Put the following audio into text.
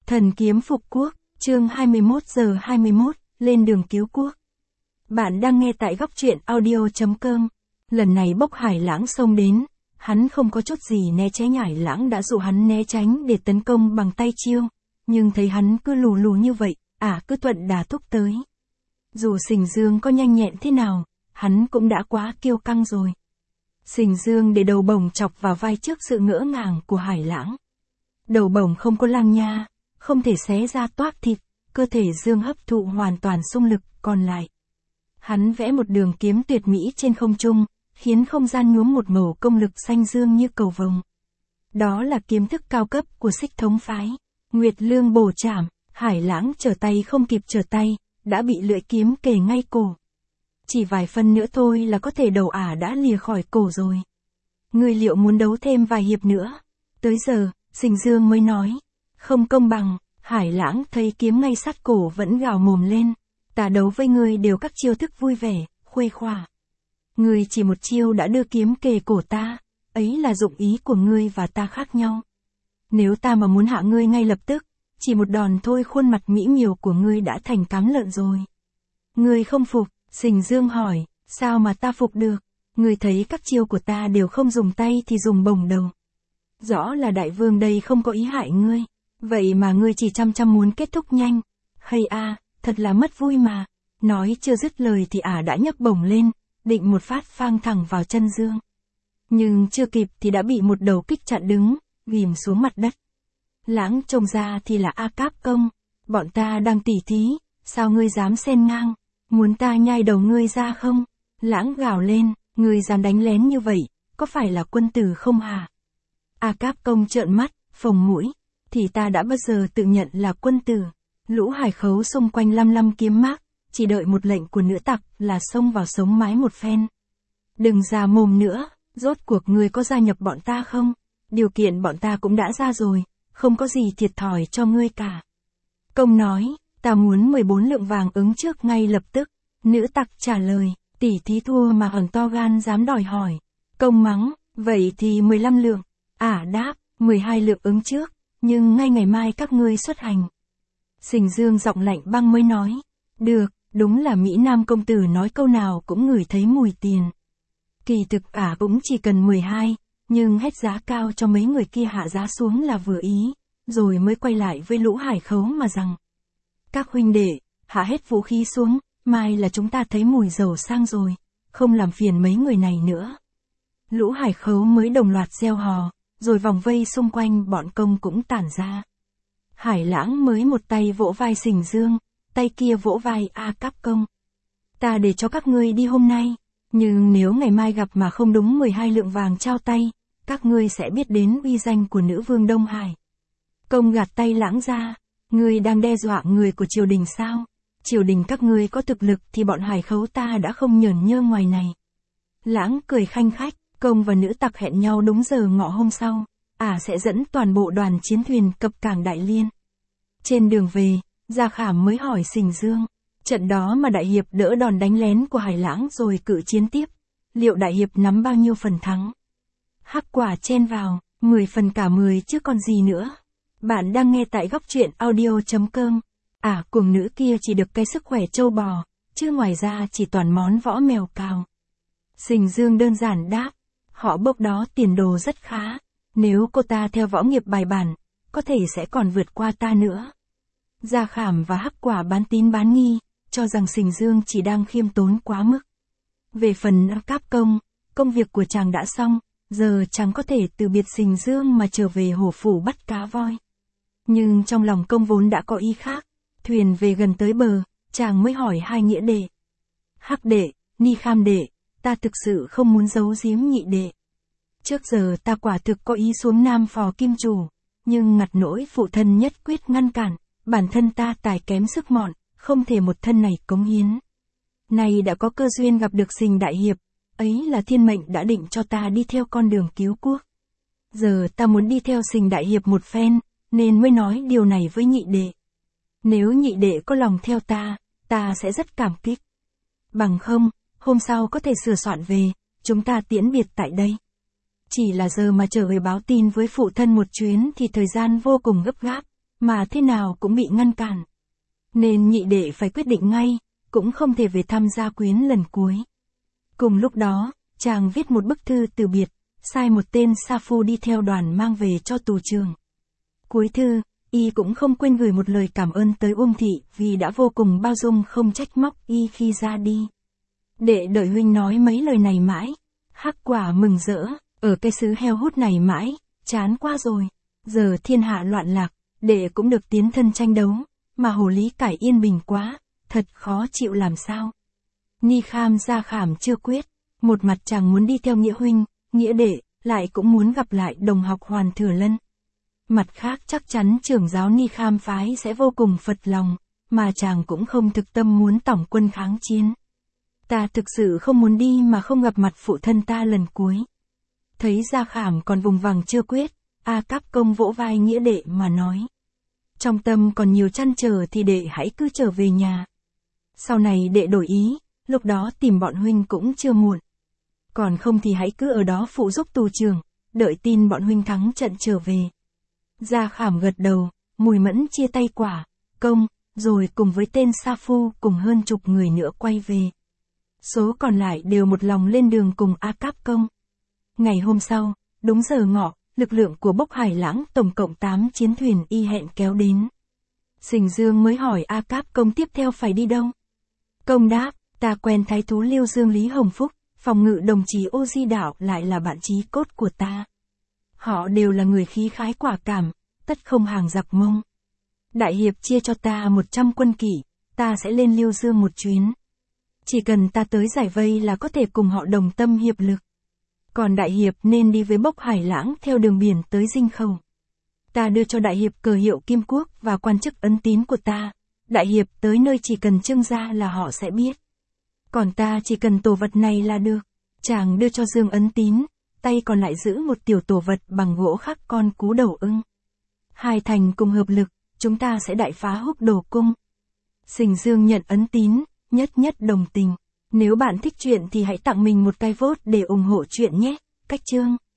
Thần kiếm phục quốc, chương 21 giờ 21, lên đường cứu quốc. Bạn đang nghe tại góc truyện audio.com. Lần này Bốc Hải Lãng xông đến, hắn không có chút gì né tránh. Hải Lãng đã dụ hắn né tránh để tấn công bằng tay chiêu, nhưng thấy hắn cứ lù lù như vậy, cứ thuận đà thúc tới. Dù Sình Dương có nhanh nhẹn thế nào, hắn cũng đã quá kiêu căng rồi. Sình Dương để đầu bổng chọc vào vai trước sự ngỡ ngàng của Hải Lãng. Đầu bổng không có lăng nha, không thể xé ra toác thịt, cơ thể Dương hấp thụ hoàn toàn xung lực còn lại. Hắn vẽ một đường kiếm tuyệt mỹ trên không trung, khiến không gian nhuốm một màu công lực xanh dương như cầu vồng. Đó là kiếm thức cao cấp của Xích Thống phái. Nguyệt Lương bổ chảm, Hải Lãng trở tay không kịp trở tay, đã bị lưỡi kiếm kề ngay cổ. Chỉ vài phân nữa thôi là có thể đầu đã lìa khỏi cổ rồi. Ngươi liệu muốn đấu thêm vài hiệp nữa? Tới giờ, Sình Dương mới nói. Không công bằng. Hải Lãng thấy kiếm ngay sát cổ vẫn gào mồm lên. Ta đấu với ngươi đều các chiêu thức vui vẻ, khuây khỏa. Ngươi chỉ một chiêu đã đưa kiếm kề cổ ta, ấy là dụng ý của ngươi và ta khác nhau. Nếu ta mà muốn hạ ngươi ngay lập tức, chỉ một đòn thôi khuôn mặt mỹ miều của ngươi đã thành cám lợn rồi. Ngươi không phục, Sình Dương hỏi, sao mà ta phục được? Ngươi thấy các chiêu của ta đều không dùng tay thì dùng bổng đầu. Rõ là đại vương đây không có ý hại ngươi, vậy mà ngươi chỉ chăm muốn kết thúc nhanh. Hay thật là mất vui mà. Nói chưa dứt lời thì đã nhấc bổng lên, định một phát phang thẳng vào chân Dương. Nhưng chưa kịp thì đã bị một đầu kích chặn đứng, ghìm xuống mặt đất. Lãng trông ra thì là A Cáp Công, bọn ta đang tỉ thí, sao ngươi dám xen ngang, muốn ta nhai đầu ngươi ra không? Lãng gào lên, ngươi dám đánh lén như vậy, có phải là quân tử không hả? A Cáp Công trợn mắt, phồng mũi, thì ta đã bao giờ tự nhận là quân tử. Lũ hải khấu xung quanh lăm kiếm mác, chỉ đợi một lệnh của nữ tặc là xông vào sống mái một phen. Đừng già mồm nữa, rốt cuộc ngươi có gia nhập bọn ta không? Điều kiện bọn ta cũng đã ra rồi, không có gì thiệt thòi cho ngươi cả. Công nói, ta muốn 14 lượng vàng ứng trước ngay lập tức. Nữ tặc trả lời, tỷ thí thua mà hẳn to gan dám đòi hỏi. Công mắng, vậy thì 15 lượng. Đáp, 12 lượng ứng trước, nhưng ngay ngày mai các ngươi xuất hành. Sình Dương giọng lạnh băng mới nói, được, đúng là Mỹ Nam công tử nói câu nào cũng ngửi thấy mùi tiền. Kỳ thực cũng chỉ cần 12, nhưng hết giá cao cho mấy người kia hạ giá xuống là vừa ý, rồi mới quay lại với lũ hải khấu mà rằng. Các huynh đệ, hạ hết vũ khí xuống, mai là chúng ta thấy mùi dầu sang rồi, không làm phiền mấy người này nữa. Lũ hải khấu mới đồng loạt reo hò, rồi vòng vây xung quanh bọn công cũng tản ra. Hải Lãng mới một tay vỗ vai Sình Dương, tay kia vỗ vai A Cáp Công. Ta để cho các ngươi đi hôm nay, nhưng nếu ngày mai gặp mà không đúng 12 lượng vàng trao tay, các ngươi sẽ biết đến uy danh của nữ vương Đông Hải. Công gạt tay Lãng ra, ngươi đang đe dọa người của triều đình sao? Triều đình các ngươi có thực lực thì bọn hải khấu ta đã không nhởn nhơ ngoài này. Lãng cười khanh khách, Công và nữ tặc hẹn nhau đúng giờ ngọ hôm sau. Sẽ dẫn toàn bộ đoàn chiến thuyền cập cảng Đại Liên. Trên đường về, Gia Khảm mới hỏi Sình Dương, trận đó mà đại hiệp đỡ đòn đánh lén của Hải Lãng rồi cự chiến tiếp, liệu đại hiệp nắm bao nhiêu phần thắng? Hắc Quả chen vào, 10 phần cả 10 chứ còn gì nữa. Bạn đang nghe tại góc truyện audio.com. Cuồng nữ kia chỉ được cái sức khỏe trâu bò, chứ ngoài ra chỉ toàn món võ mèo cào. Sình Dương đơn giản đáp, họ Bốc đó tiền đồ rất khá. Nếu cô ta theo võ nghiệp bài bản, có thể sẽ còn vượt qua ta nữa. Gia Khảm và Hắc Quả bán tín bán nghi, cho rằng Sình Dương chỉ đang khiêm tốn quá mức. Về phần Cáp Công, công việc của chàng đã xong, giờ chàng có thể từ biệt Sình Dương mà trở về Hổ Phủ bắt cá voi. Nhưng trong lòng Công vốn đã có ý khác, thuyền về gần tới bờ, chàng mới hỏi hai nghĩa đệ. Hắc đệ, Ni Kham đệ, ta thực sự không muốn giấu giếm nhị đệ. Trước giờ ta quả thực có ý xuống Nam phò kim chủ, nhưng ngặt nỗi phụ thân nhất quyết ngăn cản, bản thân ta tài kém sức mọn, không thể một thân này cống hiến. Nay đã có cơ duyên gặp được Sình đại hiệp, ấy là thiên mệnh đã định cho ta đi theo con đường cứu quốc. Giờ ta muốn đi theo Sình đại hiệp một phen, nên mới nói điều này với nhị đệ. Nếu nhị đệ có lòng theo ta sẽ rất cảm kích. Bằng không, hôm sau có thể sửa soạn về, chúng ta tiễn biệt tại đây. Chỉ là giờ mà trở về báo tin với phụ thân một chuyến thì thời gian vô cùng gấp gáp, mà thế nào cũng bị ngăn cản. Nên nhị đệ phải quyết định ngay, cũng không thể về thăm gia quyến lần cuối. Cùng lúc đó, chàng viết một bức thư từ biệt, sai một tên sa phu đi theo đoàn mang về cho tù trưởng. Cuối thư, y cũng không quên gửi một lời cảm ơn tới Uông Thị vì đã vô cùng bao dung không trách móc y khi ra đi. Đệ đợi huynh nói mấy lời này mãi. Hắc Quả mừng rỡ, ở cái xứ heo hút này mãi, chán quá rồi. Giờ thiên hạ loạn lạc, đệ cũng được tiến thân tranh đấu, mà hồ lý cải yên bình quá, thật khó chịu làm sao. Ni Kham Gia Khảm chưa quyết, một mặt chàng muốn đi theo nghĩa huynh, nghĩa đệ, lại cũng muốn gặp lại đồng học Hoàn Thừa Lân. Mặt khác chắc chắn trưởng giáo Ni Kham phái sẽ vô cùng phật lòng, mà chàng cũng không thực tâm muốn tổng quân kháng chiến. Ta thực sự không muốn đi mà không gặp mặt phụ thân ta lần cuối. Thấy Gia Khảm còn vùng vằng chưa quyết, A Cáp Công vỗ vai nghĩa đệ mà nói. Trong tâm còn nhiều trăn trở thì đệ hãy cứ trở về nhà. Sau này đệ đổi ý, lúc đó tìm bọn huynh cũng chưa muộn. Còn không thì hãy cứ ở đó phụ giúp tù trưởng, đợi tin bọn huynh thắng trận trở về. Gia Khảm gật đầu, Mùi Mẫn chia tay Quả, Công, rồi cùng với tên sa phu cùng hơn chục người nữa quay về. Số còn lại đều một lòng lên đường cùng A Cáp Công. Ngày hôm sau, đúng giờ ngọ, lực lượng của Bốc Hải Lãng tổng cộng 8 chiến thuyền y hẹn kéo đến. Sình Dương mới hỏi A Cáp Công tiếp theo phải đi đâu. Công đáp, ta quen thái thú Liêu Dương Lý Hồng Phúc, phòng ngự đồng chí Ô Di Đạo lại là bạn chí cốt của ta. Họ đều là người khí khái quả cảm, tất không hàng giặc Mông. Đại hiệp chia cho ta 100 quân kỷ, ta sẽ lên Liêu Dương một chuyến. Chỉ cần ta tới giải vây là có thể cùng họ đồng tâm hiệp lực. Còn đại hiệp nên đi với Bốc Hải Lãng theo đường biển tới Dinh Khẩu. Ta đưa cho đại hiệp cờ hiệu Kim Quốc và quan chức ấn tín của ta. Đại hiệp tới nơi chỉ cần trưng ra là họ sẽ biết. Còn ta chỉ cần tổ vật này là được. Chàng đưa cho Dương ấn tín, tay còn lại giữ một tiểu tổ vật bằng gỗ khắc con cú đầu ưng. Hai thành cùng hợp lực, chúng ta sẽ đại phá Húc Đồ Cung. Sình Dương nhận ấn tín, nhất đồng tình. Nếu bạn thích chuyện thì hãy tặng mình một cái vote để ủng hộ chuyện nhé. Cách chương